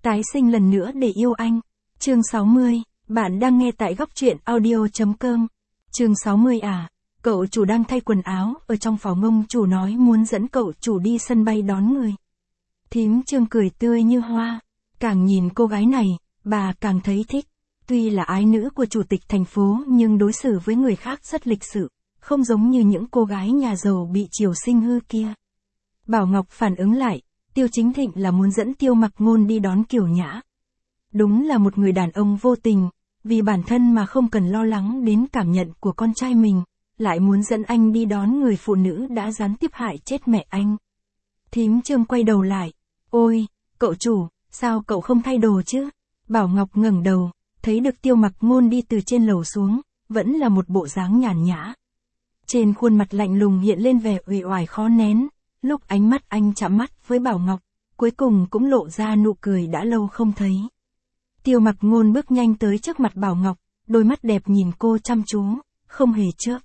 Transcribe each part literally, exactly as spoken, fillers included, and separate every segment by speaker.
Speaker 1: Tái sinh lần nữa để yêu anh. Chương sáu mươi, bạn đang nghe tại góc truyện audio.com. Chương sáu mươi à, cậu chủ đang thay quần áo, ở trong phòng ông chủ nói muốn dẫn cậu chủ đi sân bay đón người. Thím Trương cười tươi như hoa, càng nhìn cô gái này, bà càng thấy thích. Tuy là ái nữ của chủ tịch thành phố nhưng đối xử với người khác rất lịch sự, không giống như những cô gái nhà giàu bị triều sinh hư kia. Bảo Ngọc phản ứng lại, Tiêu Chính Thịnh là muốn dẫn Tiêu Mặc Ngôn đi đón Kiều Nhã. Đúng là một người đàn ông vô tình, vì bản thân mà không cần lo lắng đến cảm nhận của con trai mình, lại muốn dẫn anh đi đón người phụ nữ đã gián tiếp hại chết mẹ anh. Thím Trương quay đầu lại, ôi, cậu chủ, sao cậu không thay đồ chứ? Bảo Ngọc ngẩng đầu, thấy được Tiêu Mặc Ngôn đi từ trên lầu xuống, vẫn là một bộ dáng nhàn nhã. Trên khuôn mặt lạnh lùng hiện lên vẻ uể oải khó nén, lúc ánh mắt anh chạm mắt với Bảo Ngọc, cuối cùng cũng lộ ra nụ cười đã lâu không thấy. Tiêu Mặc Ngôn bước nhanh tới trước mặt Bảo Ngọc, đôi mắt đẹp nhìn cô chăm chú, không hề chớp.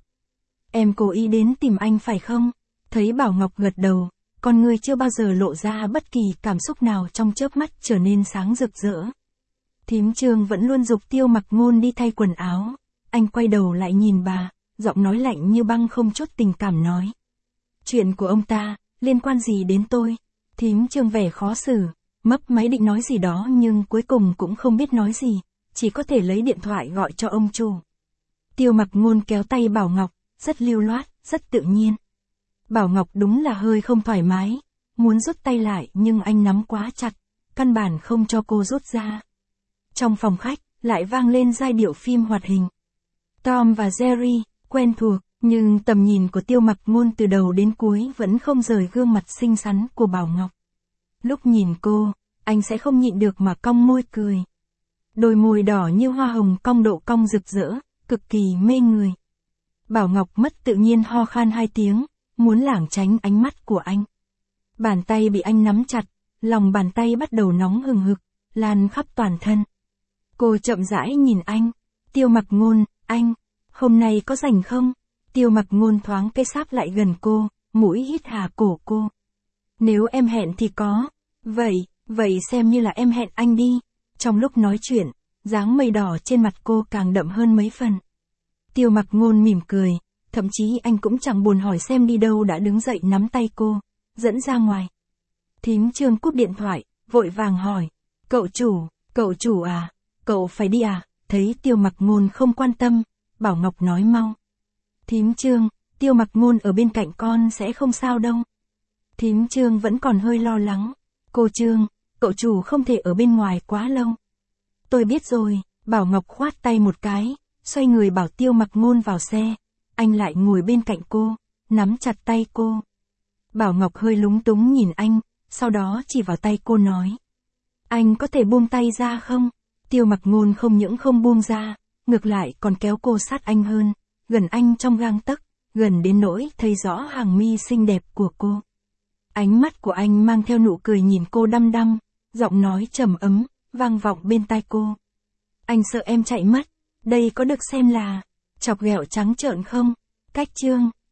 Speaker 1: Em cố ý đến tìm anh phải không? Thấy Bảo Ngọc gật đầu, con người chưa bao giờ lộ ra bất kỳ cảm xúc nào trong chớp mắt trở nên sáng rực rỡ. Thím Trương vẫn luôn giục Tiêu Mặc Ngôn đi thay quần áo, anh quay đầu lại nhìn bà, giọng nói lạnh như băng không chút tình cảm nói. Chuyện của ông ta, liên quan gì đến tôi? Thím Trương vẻ khó xử, mấp máy định nói gì đó nhưng cuối cùng cũng không biết nói gì, chỉ có thể lấy điện thoại gọi cho ông chủ. Tiêu Mặc Ngôn kéo tay Bảo Ngọc, rất lưu loát, rất tự nhiên. Bảo Ngọc đúng là hơi không thoải mái, muốn rút tay lại nhưng anh nắm quá chặt, căn bản không cho cô rút ra. Trong phòng khách, lại vang lên giai điệu phim hoạt hình. Tom và Jerry, quen thuộc, nhưng tầm nhìn của Tiêu Mặc Ngôn từ đầu đến cuối vẫn không rời gương mặt xinh xắn của Bảo Ngọc. Lúc nhìn cô, anh sẽ không nhịn được mà cong môi cười. Đôi môi đỏ như hoa hồng cong độ cong rực rỡ, cực kỳ mê người. Bảo Ngọc mất tự nhiên ho khan hai tiếng, muốn lảng tránh ánh mắt của anh. Bàn tay bị anh nắm chặt, lòng bàn tay bắt đầu nóng hừng hực, lan khắp toàn thân. Cô chậm rãi nhìn anh. Tiêu Mặc Ngôn, anh, hôm nay có rảnh không? Tiêu Mặc Ngôn thoáng cây sáp lại gần cô, mũi hít hà cổ cô. Nếu em hẹn thì có. Vậy, vậy xem như là em hẹn anh đi. Trong lúc nói chuyện, dáng mây đỏ trên mặt cô càng đậm hơn mấy phần. Tiêu Mặc Ngôn mỉm cười, thậm chí anh cũng chẳng buồn hỏi xem đi đâu đã đứng dậy nắm tay cô, dẫn ra ngoài. Thím Trương cúp điện thoại, vội vàng hỏi, cậu chủ, cậu chủ à, cậu phải đi à? Thấy Tiêu Mặc Ngôn không quan tâm, Bảo Ngọc nói mau. Thím Trương, Tiêu Mặc Ngôn ở bên cạnh con sẽ không sao đâu. Thím Trương vẫn còn hơi lo lắng. Cô Trương, cậu chủ không thể ở bên ngoài quá lâu. Tôi biết rồi, Bảo Ngọc khoát tay một cái, xoay người bảo Tiêu Mặc Ngôn vào xe. Anh lại ngồi bên cạnh cô, nắm chặt tay cô. Bảo Ngọc hơi lúng túng nhìn anh, sau đó chỉ vào tay cô nói. Anh có thể buông tay ra không? Tiêu Mặc Ngôn không những không buông ra, ngược lại còn kéo cô sát anh hơn, gần anh trong gang tấc, gần đến nỗi thấy rõ hàng mi xinh đẹp của cô. Ánh mắt của anh mang theo nụ cười nhìn cô đăm đăm, giọng nói trầm ấm, vang vọng bên tai cô. Anh sợ em chạy mất, đây có được xem là chọc ghẹo trắng trợn không? Cách Trương,